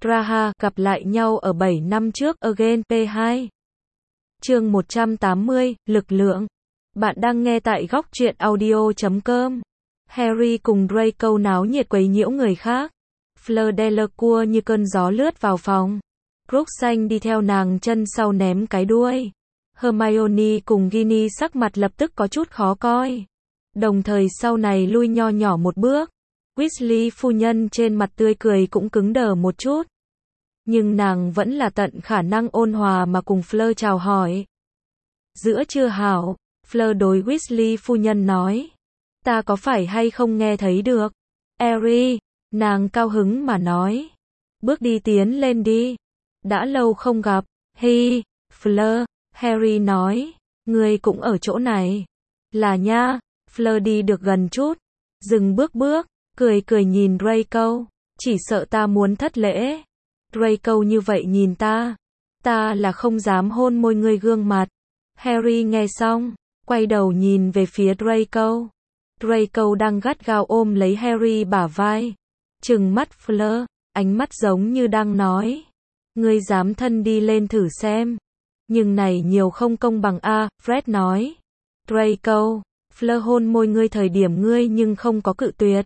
Raha gặp lại nhau ở 7 năm trước Again P2. Chương 180, lực lượng. Bạn đang nghe tại góc truyện audio.com. Harry cùng Draco náo nhiệt quấy nhiễu người khác. Fleur Delacour như cơn gió lướt vào phòng. Crookshanks đi theo nàng chân sau ném cái đuôi. Hermione cùng Ginny sắc mặt lập tức có chút khó coi. Đồng thời sau này lui nho nhỏ một bước. Weasley phu nhân trên mặt tươi cười cũng cứng đờ một chút. Nhưng nàng vẫn là tận khả năng ôn hòa mà cùng Fleur chào hỏi. Giữa trưa hảo, Fleur đối Weasley phu nhân nói. Ta có phải hay không nghe thấy được? Harry, nàng cao hứng mà nói. Bước đi tiến lên đi. Đã lâu không gặp. Hi, Fleur, Harry nói. Ngươi cũng ở chỗ này. Là nha. Fleur đi được gần chút. Dừng bước, cười nhìn Draco. Chỉ sợ ta muốn thất lễ. Draco như vậy nhìn ta. Ta là không dám hôn môi ngươi gương mặt. Harry nghe xong, quay đầu nhìn về phía Draco. Draco đang gắt gao ôm lấy Harry bả vai. Trừng mắt Fleur, ánh mắt giống như đang nói. Ngươi dám thân đi lên thử xem. Nhưng này nhiều không công bằng a, Fred nói. Draco, Fleur hôn môi ngươi thời điểm ngươi nhưng không có cự tuyệt.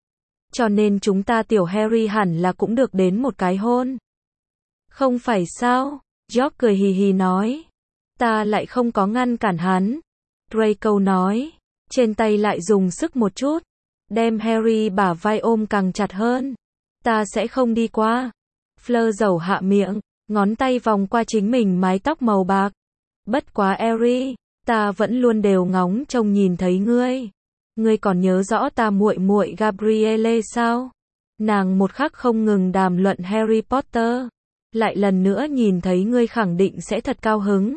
Cho nên chúng ta tiểu Harry hẳn là cũng được đến một cái hôn. Không phải sao? George cười hì hì nói. Ta lại không có ngăn cản hắn. Draco nói. Trên tay lại dùng sức một chút. Đem Harry bả vai ôm càng chặt hơn. Ta sẽ không đi qua. Fleur dầu hạ miệng, ngón tay vòng qua chính mình mái tóc màu bạc. Bất quá Harry, ta vẫn luôn đều ngóng trông nhìn thấy ngươi. Ngươi còn nhớ rõ ta muội muội Gabrielle sao? Nàng một khắc không ngừng đàm luận Harry Potter. Lại lần nữa nhìn thấy ngươi khẳng định sẽ thật cao hứng.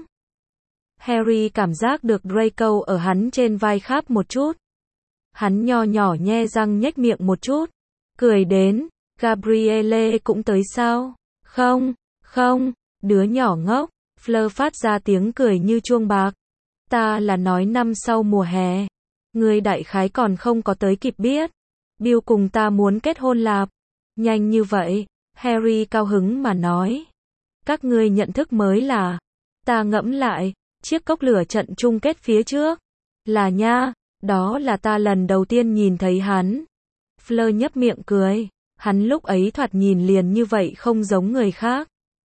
Harry cảm giác được Draco ở hắn trên vai kháp một chút. Hắn nho nhỏ nhe răng nhếch miệng một chút. Cười đến, Gabrielle cũng tới sao? Không, đứa nhỏ ngốc. Fleur phát ra tiếng cười như chuông bạc. Ta là nói năm sau mùa hè. Ngươi đại khái còn không có tới kịp biết. Bill cùng ta muốn kết hôn lạp. Nhanh như vậy, Harry cao hứng mà nói. Các ngươi nhận thức mới là. Ta ngẫm lại, chiếc cốc lửa trận chung kết phía trước. Là nha, đó là ta lần đầu tiên nhìn thấy hắn. Fleur nhấp miệng cười. Hắn lúc ấy thoạt nhìn liền như vậy không giống người khác.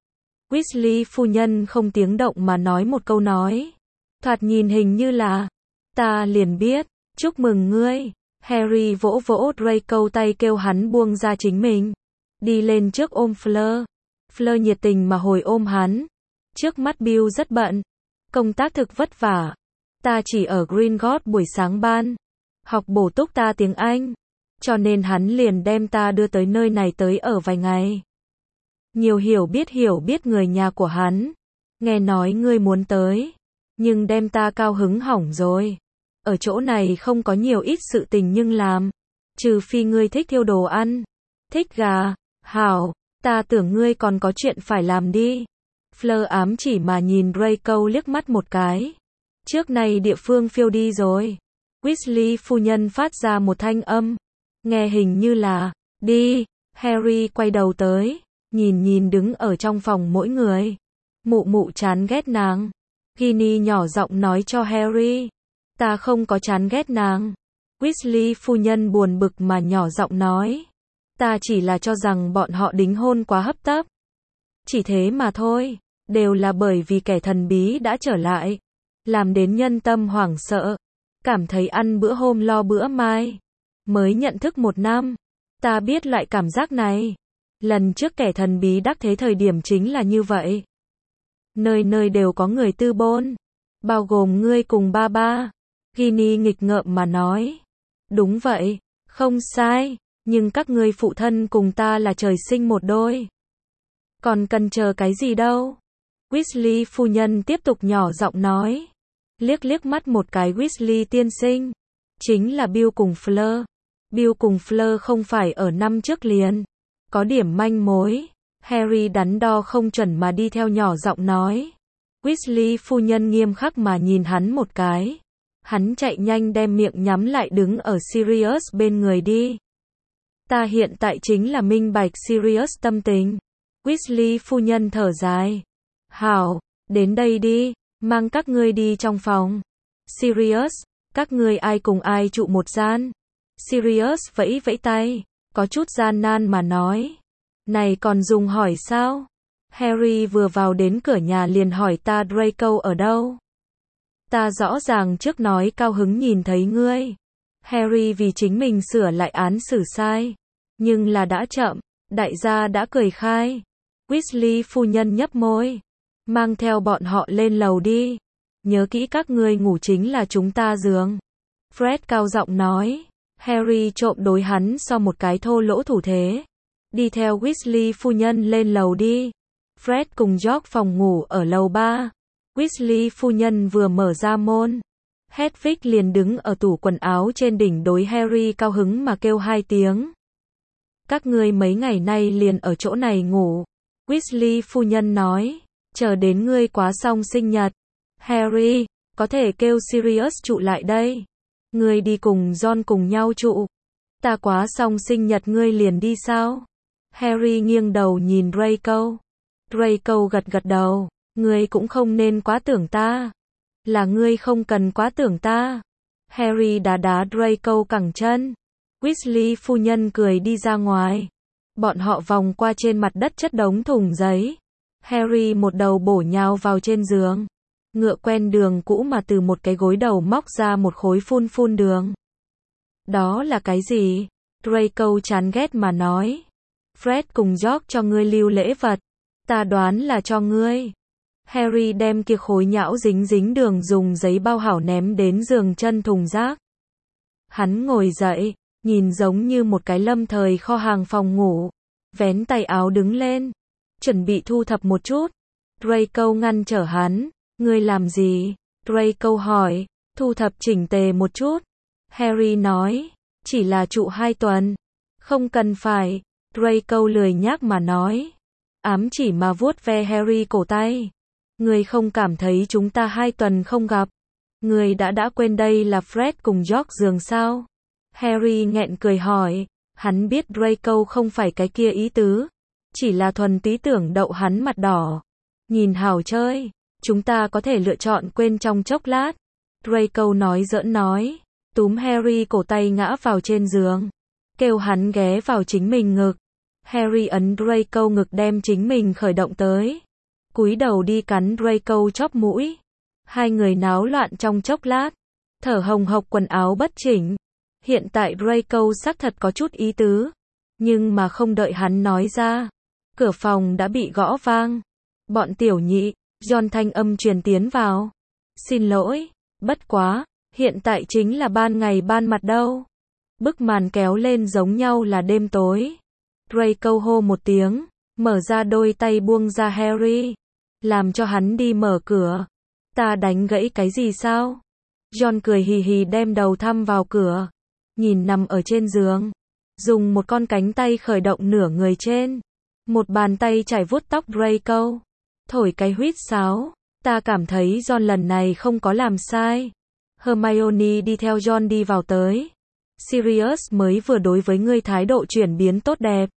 Weasley phu nhân không tiếng động mà nói một câu nói. Thoạt nhìn hình như là. Ta liền biết. Chúc mừng ngươi. Harry vỗ vỗ Draco tay kêu hắn buông ra chính mình. Đi lên trước ôm Fleur. Fleur nhiệt tình mà hồi ôm hắn. Trước mắt Bill rất bận. Công tác thực vất vả. Ta chỉ ở Gringotts buổi sáng ban. Học bổ túc ta tiếng Anh. Cho nên hắn liền đem ta đưa tới nơi này tới ở vài ngày. Nhiều hiểu biết người nhà của hắn. Nghe nói ngươi muốn tới. Nhưng đem ta cao hứng hỏng rồi. Ở chỗ này không có nhiều ít sự tình nhưng làm. Trừ phi ngươi thích thiêu đồ ăn. Thích gà. Hảo, ta tưởng ngươi còn có chuyện phải làm đi. Fleur ám chỉ mà nhìn Draco liếc mắt một cái. Trước này địa phương phiêu đi rồi. Weasley phu nhân phát ra một thanh âm. Nghe hình như là, đi. Harry quay đầu tới. Nhìn đứng ở trong phòng mỗi người. Mụ chán ghét nàng. Ginny nhỏ giọng nói cho Harry. Ta không có chán ghét nàng. Weasley phu nhân buồn bực mà nhỏ giọng nói. Ta chỉ là cho rằng bọn họ đính hôn quá hấp tấp. Chỉ thế mà thôi. Đều là bởi vì kẻ thần bí đã trở lại. Làm đến nhân tâm hoảng sợ. Cảm thấy ăn bữa hôm lo bữa mai. Mới nhận thức 1 năm. Ta biết loại cảm giác này. Lần trước kẻ thần bí đắc thế thời điểm chính là như vậy. Nơi nơi đều có người tư bôn. Bao gồm ngươi cùng ba. Ginny nghịch ngợm mà nói. Đúng vậy, không sai. Nhưng các ngươi phụ thân cùng ta là trời sinh một đôi. Còn cần chờ cái gì đâu. Weasley phu nhân tiếp tục nhỏ giọng nói. Liếc mắt một cái Weasley tiên sinh. Chính là Bill cùng Fleur. Bill cùng Fleur không phải ở năm trước liền. Có điểm manh mối. Harry đắn đo không chuẩn mà đi theo nhỏ giọng nói. Weasley phu nhân nghiêm khắc mà nhìn hắn một cái. Hắn chạy nhanh đem miệng nhắm lại đứng ở Sirius bên người đi. Ta hiện tại chính là minh bạch Sirius tâm tình. Weasley phu nhân thở dài. Hảo, đến đây đi, mang các ngươi đi trong phòng. Sirius, các ngươi ai cùng ai trụ một gian? Sirius vẫy vẫy tay, có chút gian nan mà nói. Này còn dùng hỏi sao? Harry vừa vào đến cửa nhà liền hỏi ta Draco ở đâu? Ta rõ ràng trước nói cao hứng nhìn thấy ngươi. Harry vì chính mình sửa lại án xử sai. Nhưng là đã chậm, đại gia đã cười khai. Weasley phu nhân nhấp môi. Mang theo bọn họ lên lầu đi. Nhớ kỹ các ngươi ngủ chính là chúng ta giường. Fred cao giọng nói. Harry trộm đối hắn so một cái thô lỗ thủ thế. Đi theo Weasley phu nhân lên lầu đi. Fred cùng George phòng ngủ ở lầu 3. Weasley phu nhân vừa mở ra môn. Hedwig liền đứng ở tủ quần áo trên đỉnh đối Harry cao hứng mà kêu 2 tiếng. Các ngươi mấy ngày nay liền ở chỗ này ngủ. Weasley phu nhân nói. Chờ đến ngươi quá xong sinh nhật. Harry, có thể kêu Sirius trụ lại đây. Ngươi đi cùng Ron cùng nhau trụ. Ta quá xong sinh nhật ngươi liền đi sao? Harry nghiêng đầu nhìn Draco. Draco gật gật đầu. Ngươi cũng không nên quá tưởng ta. Là ngươi không cần quá tưởng ta. Harry đá đá Draco cẳng chân. Weasley phu nhân cười đi ra ngoài. Bọn họ vòng qua trên mặt đất chất đống thùng giấy. Harry một đầu bổ nhào vào trên giường. Ngựa quen đường cũ mà từ một cái gối đầu móc ra một khối phun phun đường. Đó là cái gì? Draco chán ghét mà nói. Fred cùng George cho ngươi lưu lễ vật. Ta đoán là cho ngươi. Harry đem kia khối nhão dính dính đường dùng giấy bao hảo ném đến giường chân thùng rác. Hắn ngồi dậy, nhìn giống như một cái lâm thời kho hàng phòng ngủ. Vén tay áo đứng lên. Chuẩn bị thu thập một chút. Draco ngăn trở hắn. Ngươi làm gì? Draco hỏi. Thu thập chỉnh tề một chút. Harry nói. Chỉ là trụ 2 tuần. Không cần phải. Draco lười nhác mà nói. Ám chỉ mà vuốt ve Harry cổ tay. Ngươi không cảm thấy chúng ta 2 tuần không gặp. Ngươi đã quên đây là Fred cùng George giường sao? Harry nghẹn cười hỏi. Hắn biết Draco không phải cái kia ý tứ. Chỉ là thuần túy tưởng đậu hắn mặt đỏ. Nhìn hảo chơi. Chúng ta có thể lựa chọn quên trong chốc lát. Draco nói giỡn nói. Túm Harry cổ tay ngã vào trên giường. Kêu hắn ghé vào chính mình ngực. Harry ấn Draco ngực đem chính mình khởi động tới. Cúi đầu đi cắn Draco chóp mũi. Hai người náo loạn trong chốc lát. Thở hồng hộc quần áo bất chỉnh. Hiện tại Draco xác thật có chút ý tứ. Nhưng mà không đợi hắn nói ra. Cửa phòng đã bị gõ vang. Bọn tiểu nhị, John thanh âm truyền tiến vào. Xin lỗi, bất quá, hiện tại chính là ban ngày ban mặt đâu. Bức màn kéo lên giống nhau là đêm tối. Draco hô một tiếng, mở ra đôi tay buông ra Harry. Làm cho hắn đi mở cửa. Ta đánh gãy cái gì sao? John cười hì hì đem đầu thăm vào cửa. Nhìn nằm ở trên giường. Dùng một con cánh tay khởi động nửa người trên. Một bàn tay chải vuốt tóc Draco. Thổi cái huýt sáo. Ta cảm thấy John lần này không có làm sai. Hermione đi theo John đi vào tới. Sirius mới vừa đối với ngươi thái độ chuyển biến tốt đẹp.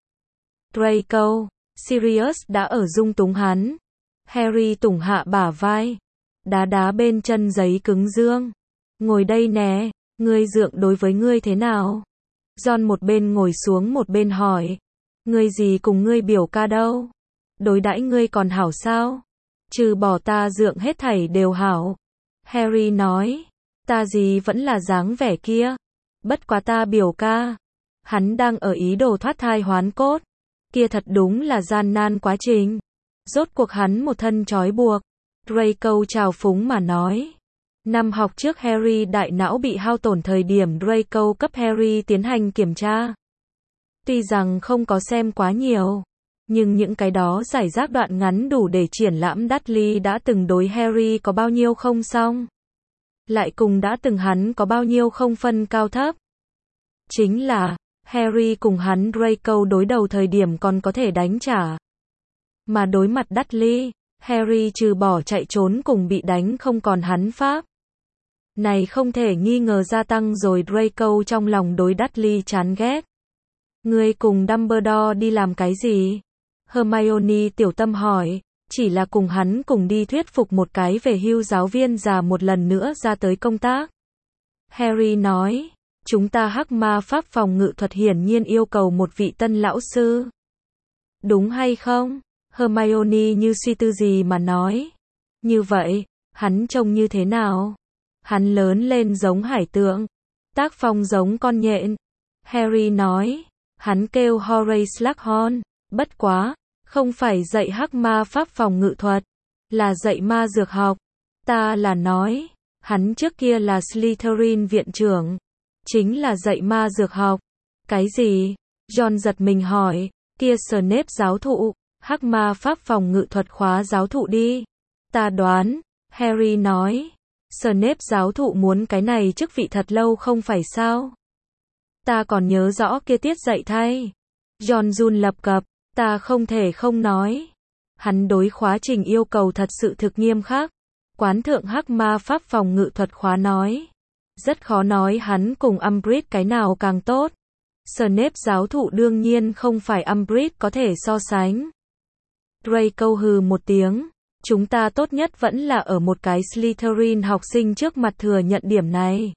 Draco, Sirius đã ở dung túng hắn. Harry tủng hạ bả vai. Đá đá bên chân giấy cứng dương. Ngồi đây nè, ngươi dượng đối với ngươi thế nào? John một bên ngồi xuống một bên hỏi. Ngươi gì cùng ngươi biểu ca đâu? Đối đãi ngươi còn hảo sao? Trừ bỏ ta dượng hết thảy đều hảo. Harry nói. Ta gì vẫn là dáng vẻ kia. Bất quá ta biểu ca. Hắn đang ở ý đồ thoát thai hoán cốt. Kia thật đúng là gian nan quá trình. Rốt cuộc hắn một thân trói buộc. Draco trào phúng mà nói. Năm học trước Harry đại não bị hao tổn thời điểm Draco cấp Harry tiến hành kiểm tra. Tuy rằng không có xem quá nhiều. Nhưng những cái đó giải rác đoạn ngắn đủ để triển lãm Dudley đã từng đối Harry có bao nhiêu không xong. Lại cùng đã từng hắn có bao nhiêu không phân cao thấp. Chính là, Harry cùng hắn Draco đối đầu thời điểm còn có thể đánh trả. Mà đối mặt Dudley, Harry trừ bỏ chạy trốn cùng bị đánh không còn hắn pháp. Này không thể nghi ngờ gia tăng rồi Draco trong lòng đối Dudley chán ghét. Ngươi cùng Dumbledore đi làm cái gì? Hermione tiểu tâm hỏi, chỉ là cùng hắn cùng đi thuyết phục một cái về hưu giáo viên già một lần nữa ra tới công tác. Harry nói, chúng ta hắc ma pháp phòng ngự thuật hiển nhiên yêu cầu một vị tân lão sư. Đúng hay không? Hermione như suy tư gì mà nói. Như vậy, hắn trông như thế nào? Hắn lớn lên giống hải tượng, tác phong giống con nhện. Harry nói, hắn kêu Horace Slughorn, bất quá, không phải dạy hắc ma pháp phòng ngự thuật, là dạy ma dược học. Ta là nói, hắn trước kia là Slytherin viện trưởng, chính là dạy ma dược học. Cái gì? John giật mình hỏi, kia Snape giáo thụ, hắc ma pháp phòng ngự thuật khóa giáo thụ đi. Ta đoán, Harry nói, Snape giáo thụ muốn cái này chức vị thật lâu không phải sao? Ta còn nhớ rõ kia tiết dạy thay. John run lập cập, ta không thể không nói. Hắn đối khóa trình yêu cầu thật sự thực nghiêm khắc. Quán thượng hắc ma pháp phòng ngự thuật khóa nói. Rất khó nói hắn cùng Umbridge cái nào càng tốt. Snape giáo thụ đương nhiên không phải Umbridge có thể so sánh. Draco hừ một tiếng. Chúng ta tốt nhất vẫn là ở một cái Slytherin học sinh trước mặt thừa nhận điểm này.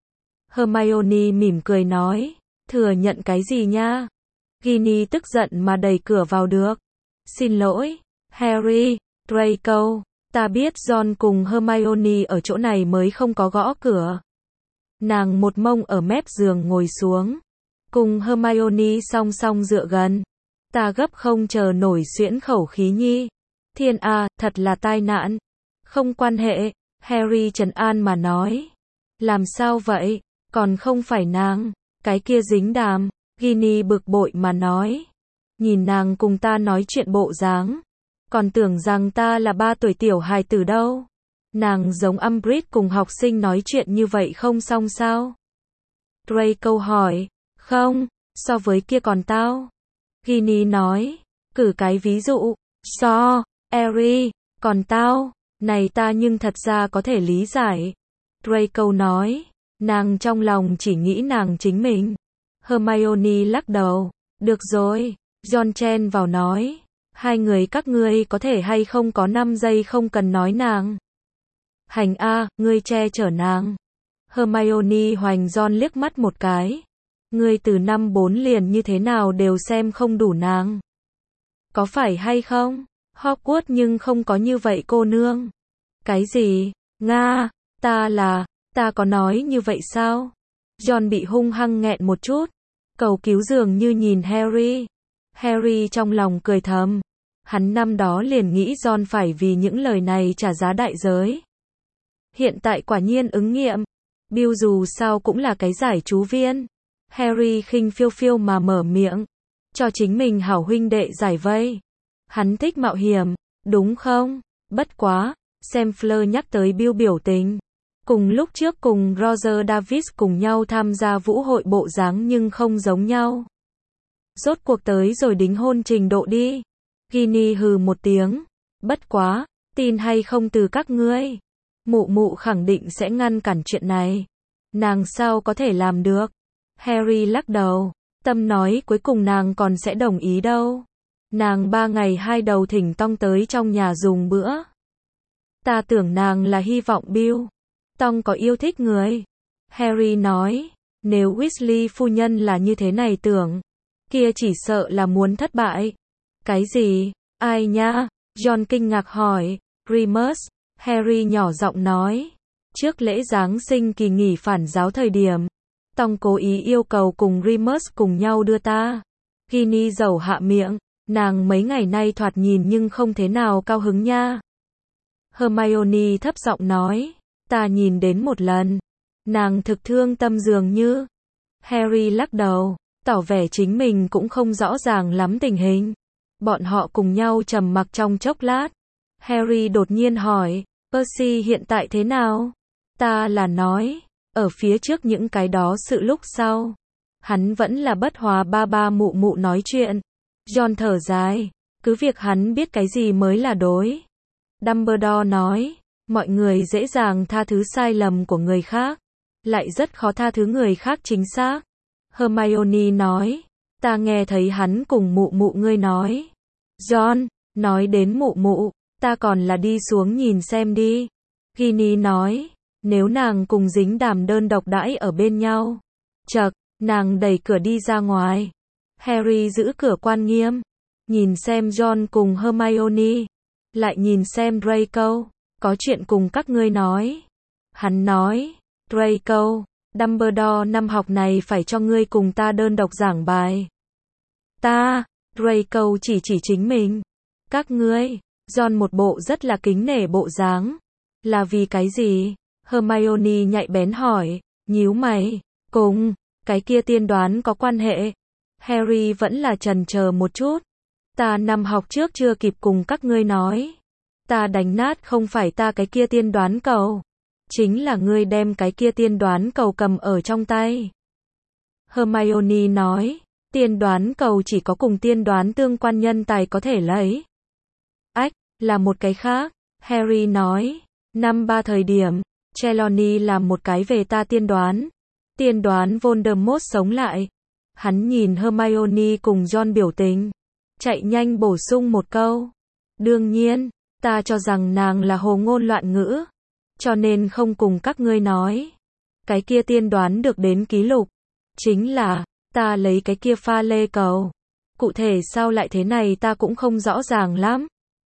Hermione mỉm cười nói, thừa nhận cái gì nha? Ginny tức giận mà đẩy cửa vào được. Xin lỗi, Harry, Draco, ta biết John cùng Hermione ở chỗ này mới không có gõ cửa. Nàng một mông ở mép giường ngồi xuống, cùng Hermione song song dựa gần. Ta gấp không chờ nổi xuyễn khẩu khí nhi. Thiên A, thật là tai nạn. Không quan hệ, Harry trấn an mà nói. Làm sao vậy, còn không phải nàng, cái kia dính đàm. Ginny bực bội mà nói. Nhìn nàng cùng ta nói chuyện bộ dáng, còn tưởng rằng ta là 3 tuổi tiểu hài tử đâu. Nàng giống Umbridge cùng học sinh nói chuyện như vậy không xong sao? Draco hỏi, không, so với kia còn tao. Ginny nói, cử cái ví dụ, Harry, còn tao, này ta nhưng thật ra có thể lý giải. Draco nói, nàng trong lòng chỉ nghĩ nàng chính mình. Hermione lắc đầu, được rồi, John chen vào nói, hai người các ngươi có thể hay không có 5 giây không cần nói nàng. Hành A, ngươi che chở nàng. Hermione hoành John liếc mắt một cái. Ngươi từ năm 4 liền như thế nào đều xem không đủ nàng. Có phải hay không? Hogwarts nhưng không có như vậy cô nương. Cái gì? Nga, ta có nói như vậy sao? John bị hung hăng nghẹn một chút. Cầu cứu dường như nhìn Harry. Harry trong lòng cười thầm. Hắn năm đó liền nghĩ John phải vì những lời này trả giá đại giới. Hiện tại quả nhiên ứng nghiệm. Bill dù sao cũng là cái giải chú viên. Harry khinh phiêu phiêu mà mở miệng. Cho chính mình hảo huynh đệ giải vây. Hắn thích mạo hiểm, đúng không? Bất quá, xem Fleur nhắc tới Bill biểu tình. Cùng lúc trước cùng Roger Davis cùng nhau tham gia vũ hội bộ dáng nhưng không giống nhau. Rốt cuộc tới rồi đính hôn trình độ đi. Ginny hừ một tiếng. Bất quá, tin hay không từ các ngươi. Mụ mụ khẳng định sẽ ngăn cản chuyện này. Nàng sao có thể làm được? Harry lắc đầu. Tâm nói cuối cùng nàng còn sẽ đồng ý đâu. Nàng 3 ngày 2 đầu thỉnh Tong tới trong nhà dùng bữa. Ta tưởng nàng là hy vọng Bill. Tong có yêu thích người. Harry nói, nếu Weasley phu nhân là như thế này tưởng, kia chỉ sợ là muốn thất bại. Cái gì? Ai nha? John kinh ngạc hỏi. Remus. Harry nhỏ giọng nói. Trước lễ Giáng sinh kỳ nghỉ phản giáo thời điểm, Tong cố ý yêu cầu cùng Remus cùng nhau đưa ta. Ginny dầu hạ miệng. Nàng mấy ngày nay thoạt nhìn nhưng không thế nào cao hứng nha. Hermione thấp giọng nói. Ta nhìn đến một lần. Nàng thực thương tâm dường như. Harry lắc đầu, tỏ vẻ chính mình cũng không rõ ràng lắm tình hình. Bọn họ cùng nhau trầm mặc trong chốc lát. Harry đột nhiên hỏi, Percy hiện tại thế nào? Ta là nói, ở phía trước những cái đó sự lúc sau. Hắn vẫn là bất hòa ba mụ mụ nói chuyện. John thở dài, cứ việc hắn biết cái gì mới là đối. Dumbledore nói, mọi người dễ dàng tha thứ sai lầm của người khác, lại rất khó tha thứ người khác chính xác. Hermione nói, ta nghe thấy hắn cùng mụ mụ ngươi nói. John, nói đến mụ mụ, ta còn là đi xuống nhìn xem đi. Ginny nói, nếu nàng cùng dính đàm đơn độc đãi ở bên nhau. Chậc, nàng đẩy cửa đi ra ngoài. Harry giữ cửa quan nghiêm, nhìn xem John cùng Hermione, lại nhìn xem Draco, có chuyện cùng các ngươi nói. Hắn nói, Draco, Dumbledore năm học này phải cho ngươi cùng ta đơn độc giảng bài. Ta, Draco chỉ chính mình. Các ngươi, John một bộ rất là kính nể bộ dáng. Là vì cái gì? Hermione nhạy bén hỏi, nhíu mày, cùng, cái kia tiên đoán có quan hệ. Harry vẫn là chần chờ một chút. Ta năm học trước chưa kịp cùng các ngươi nói. Ta đánh nát không phải ta cái kia tiên đoán cầu. Chính là ngươi đem cái kia tiên đoán cầu cầm ở trong tay. Hermione nói, tiên đoán cầu chỉ có cùng tiên đoán tương quan nhân tài có thể lấy. Ách, là một cái khác. Harry nói, năm 3 thời điểm, Trelawney làm một cái về ta tiên đoán. Tiên đoán Voldemort sống lại. Hắn nhìn Hermione cùng John biểu tình. Chạy nhanh bổ sung một câu. Đương nhiên, ta cho rằng nàng là hồ ngôn loạn ngữ. Cho nên không cùng các ngươi nói. Cái kia tiên đoán được đến ký lục. Chính là, ta lấy cái kia pha lê cầu. Cụ thể sao lại thế này ta cũng không rõ ràng lắm.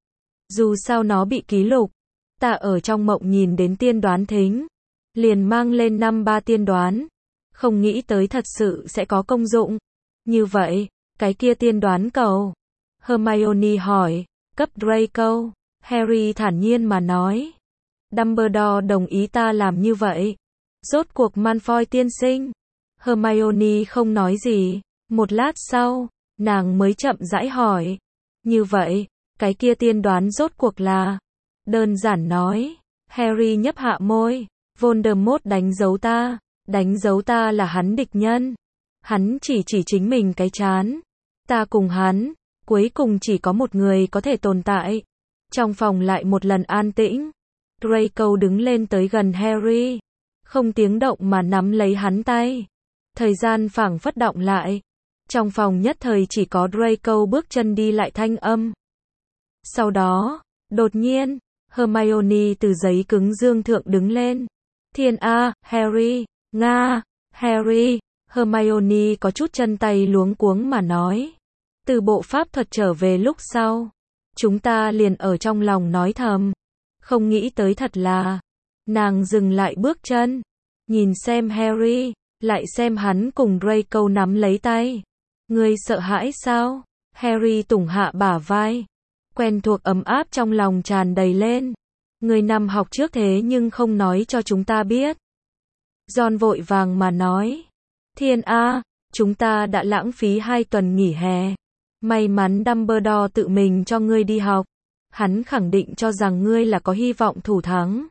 Dù sao nó bị ký lục. Ta ở trong mộng nhìn đến tiên đoán thính. Liền mang lên năm 3 tiên đoán. Không nghĩ tới thật sự sẽ có công dụng. Như vậy, cái kia tiên đoán cầu. Hermione hỏi, cấp Draco. Harry thản nhiên mà nói. Dumbledore đồng ý ta làm như vậy. Rốt cuộc Malfoy tiên sinh. Hermione không nói gì. Một lát sau, nàng mới chậm rãi hỏi. Như vậy, cái kia tiên đoán rốt cuộc là. Đơn giản nói. Harry nhấp hạ môi. Voldemort đánh dấu ta. Đánh dấu ta là hắn địch nhân. Hắn chỉ chính mình cái chán. Ta cùng hắn, cuối cùng chỉ có một người có thể tồn tại. Trong phòng lại một lần an tĩnh. Draco đứng lên tới gần Harry. Không tiếng động mà nắm lấy hắn tay. Thời gian phảng phất động lại. Trong phòng nhất thời chỉ có Draco bước chân đi lại thanh âm. Sau đó, đột nhiên, Hermione từ giấy cứng dương thượng đứng lên. Thiên A, Harry, Nga, Harry, Hermione có chút chân tay luống cuống mà nói. Từ bộ pháp thuật trở về lúc sau. Chúng ta liền ở trong lòng nói thầm. Không nghĩ tới thật là. Nàng dừng lại bước chân. Nhìn xem Harry, lại xem hắn cùng Draco nắm lấy tay. Ngươi sợ hãi sao? Harry tủng hạ bả vai. Quen thuộc ấm áp trong lòng tràn đầy lên. Ngươi năm học trước thế nhưng không nói cho chúng ta biết. John vội vàng mà nói. Thiên A, chúng ta đã lãng phí 2 tuần nghỉ hè. May mắn Dumbledore tự mình cho ngươi đi học. Hắn khẳng định cho rằng ngươi là có hy vọng thủ thắng.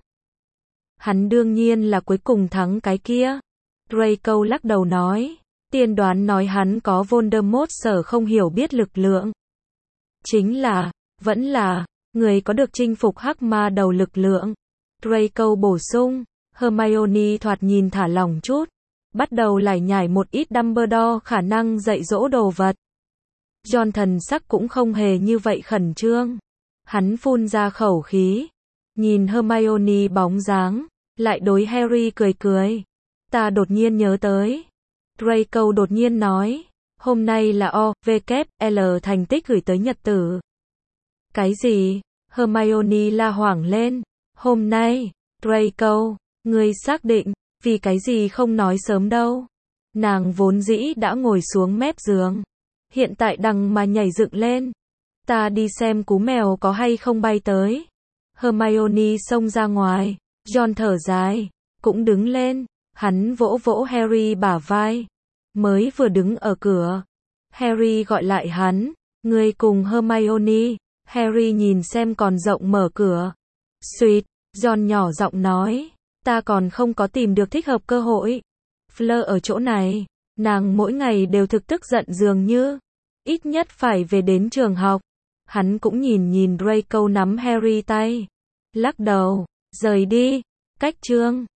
Hắn đương nhiên là cuối cùng thắng cái kia. Draco lắc đầu nói. Tiên đoán nói hắn có Voldemort sở không hiểu biết lực lượng. Chính là, vẫn là, người có được chinh phục hắc ma đầu lực lượng. Draco bổ sung. Hermione thoạt nhìn thả lỏng chút. Bắt đầu lải nhải một ít Dumbledore khả năng dạy dỗ đồ vật. John thần sắc cũng không hề như vậy khẩn trương. Hắn phun ra khẩu khí. Nhìn Hermione bóng dáng. Lại đối Harry cười cười. Ta đột nhiên nhớ tới. Draco đột nhiên nói. Hôm nay là O.V.K.L thành tích gửi tới nhật tử. Cái gì? Hermione la hoảng lên. Hôm nay, Draco, ngươi xác định, vì cái gì không nói sớm đâu. Nàng vốn dĩ đã ngồi xuống mép giường. Hiện tại đằng mà nhảy dựng lên. Ta đi xem cú mèo có hay không bay tới. Hermione xông ra ngoài. John thở dài, cũng đứng lên. Hắn vỗ vỗ Harry bả vai. Mới vừa đứng ở cửa. Harry gọi lại hắn. Ngươi cùng Hermione. Harry nhìn xem còn rộng mở cửa. Suýt, John nhỏ giọng nói. Ta còn không có tìm được thích hợp cơ hội. Fleur ở chỗ này. Nàng mỗi ngày đều thực tức giận dường như. Ít nhất phải về đến trường học. Hắn cũng nhìn Draco nắm Harry tay. Lắc đầu. Rời đi. Cách chương.